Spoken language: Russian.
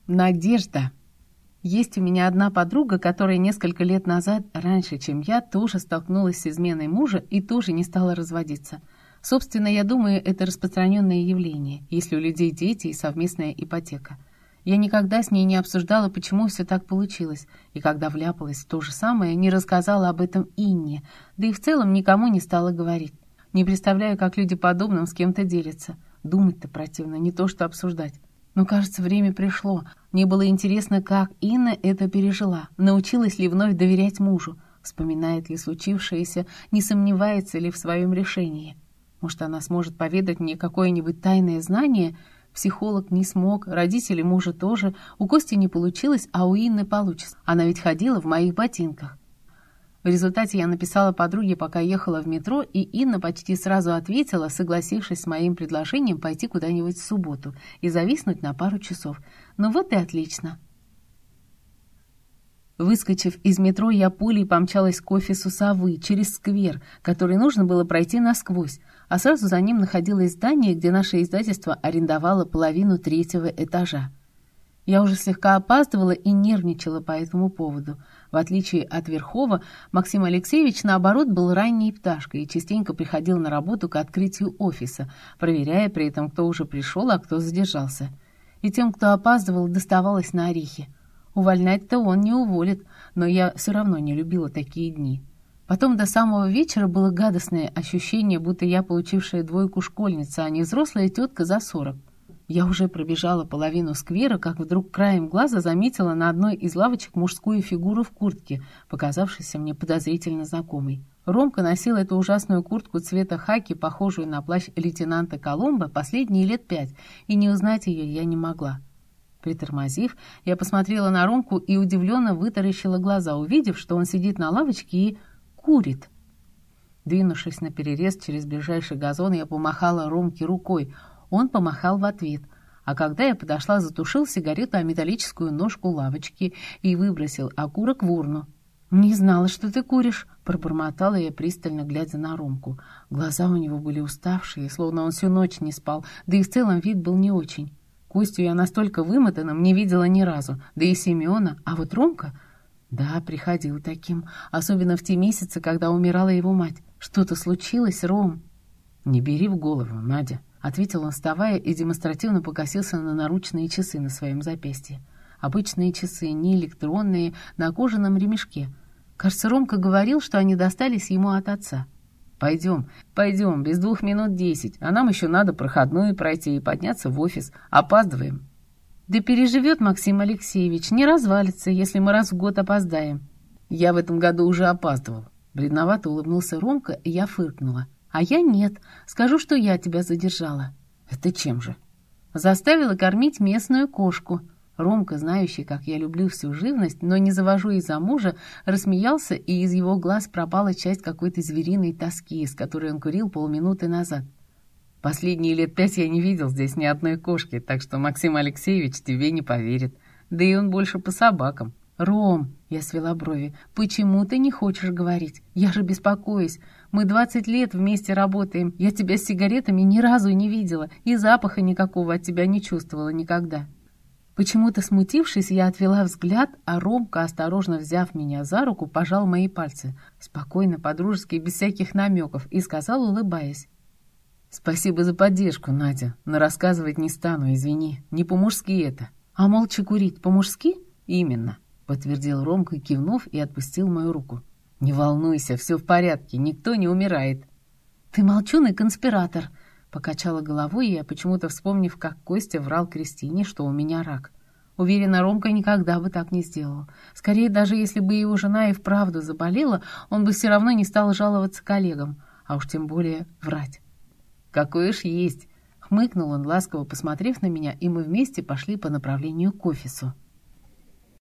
Надежда. Есть у меня одна подруга, которая несколько лет назад, раньше, чем я, тоже столкнулась с изменой мужа и тоже не стала разводиться. Собственно, я думаю, это распространенное явление, если у людей дети и совместная ипотека. Я никогда с ней не обсуждала, почему все так получилось, и когда вляпалась в то же самое, не рассказала об этом Инне, да и в целом никому не стала говорить. Не представляю, как люди подобным с кем-то делятся. Думать-то противно, не то что обсуждать. Но, кажется, время пришло. Мне было интересно, как Инна это пережила. Научилась ли вновь доверять мужу? Вспоминает ли случившееся? Не сомневается ли в своем решении? Может, она сможет поведать мне какое-нибудь тайное знание? Психолог не смог, родители мужа тоже. У Кости не получилось, а у Инны получится. Она ведь ходила в моих ботинках. В результате я написала подруге, пока ехала в метро, и Инна почти сразу ответила, согласившись с моим предложением пойти куда-нибудь в субботу и зависнуть на пару часов. Ну вот и отлично. Выскочив из метро, я пулей помчалась к офису «Совы» через сквер, который нужно было пройти насквозь, а сразу за ним находилось здание, где наше издательство арендовало половину 3-го этажа. Я уже слегка опаздывала и нервничала по этому поводу. В отличие от Верхова, Максим Алексеевич, наоборот, был ранней пташкой и частенько приходил на работу к открытию офиса, проверяя при этом, кто уже пришел, а кто задержался. И тем, кто опаздывал, доставалось на орехи. Увольнять-то он не уволит, но я все равно не любила такие дни. Потом до самого вечера было гадостное ощущение, будто я получившая 2 школьница, а не взрослая тетка за 40. Я уже пробежала половину сквера, как вдруг краем глаза заметила на одной из лавочек мужскую фигуру в куртке, показавшейся мне подозрительно знакомой. Ромка носил эту ужасную куртку цвета хаки, похожую на плащ лейтенанта Коломбо, последние лет 5, и не узнать ее я не могла. Притормозив, я посмотрела на Ромку и удивленно вытаращила глаза, увидев, что он сидит на лавочке и курит. Двинувшись на перерез через ближайший газон, я помахала Ромке рукой. Он помахал в ответ, а когда я подошла, затушил сигарету о металлическую ножку лавочки и выбросил окурок в урну. «Не знала, что ты куришь», — пробормотала я, пристально глядя на Ромку. Глаза у него были уставшие, словно он всю ночь не спал, да и в целом вид был не очень. Костю я настолько вымотанным не видела ни разу, да и Семена, а вот Ромка... Да, приходил таким, особенно в те месяцы, когда умирала его мать. Что-то случилось, Ром? «Не бери в голову, Надя», — ответил он, вставая, и демонстративно покосился на наручные часы на своем запястье. Обычные часы, не электронные, на кожаном ремешке. Кажется, Ромка говорил, что они достались ему от отца. «Пойдем, без 2 минут 10, а нам еще надо проходную пройти и подняться в офис. Опаздываем». «Да переживет Максим Алексеевич, не развалится, если мы раз в год опоздаем». «Я в этом году уже опаздывал». Бледновато улыбнулся Ромка, и я фыркнула. «А я нет. Скажу, что я тебя задержала». «Это чем же?» «Заставила кормить местную кошку». Ромка, знающий, как я люблю всю живность, но не завожу из-за мужа, рассмеялся, и из его глаз пропала часть какой-то звериной тоски, с которой он курил полминуты назад. «Последние лет 5 я не видел здесь ни одной кошки, так что Максим Алексеевич тебе не поверит. Да и он больше по собакам». «Ром», — я свела брови, — «почему ты не хочешь говорить? Я же беспокоюсь. Мы 20 лет вместе работаем. Я тебя с сигаретами ни разу не видела, и запаха никакого от тебя не чувствовала никогда». Почему-то смутившись, я отвела взгляд, а Ромка, осторожно взяв меня за руку, пожал мои пальцы, спокойно, по-дружески, без всяких намеков, и сказал, улыбаясь: «Спасибо за поддержку, Надя, но рассказывать не стану, извини, не по-мужски это». «А молча курить по-мужски?» «Именно», — подтвердил Ромка, кивнув, и отпустил мою руку. «Не волнуйся, все в порядке, никто не умирает». «Ты молчун и конспиратор», — покачала головой я, почему-то вспомнив, как Костя врал Кристине, что у меня рак. Уверена, Ромка никогда бы так не сделал. Скорее, даже если бы его жена и вправду заболела, он бы все равно не стал жаловаться коллегам, а уж тем более врать. «Какой уж есть!» — хмыкнул он, ласково посмотрев на меня, и мы вместе пошли по направлению к офису.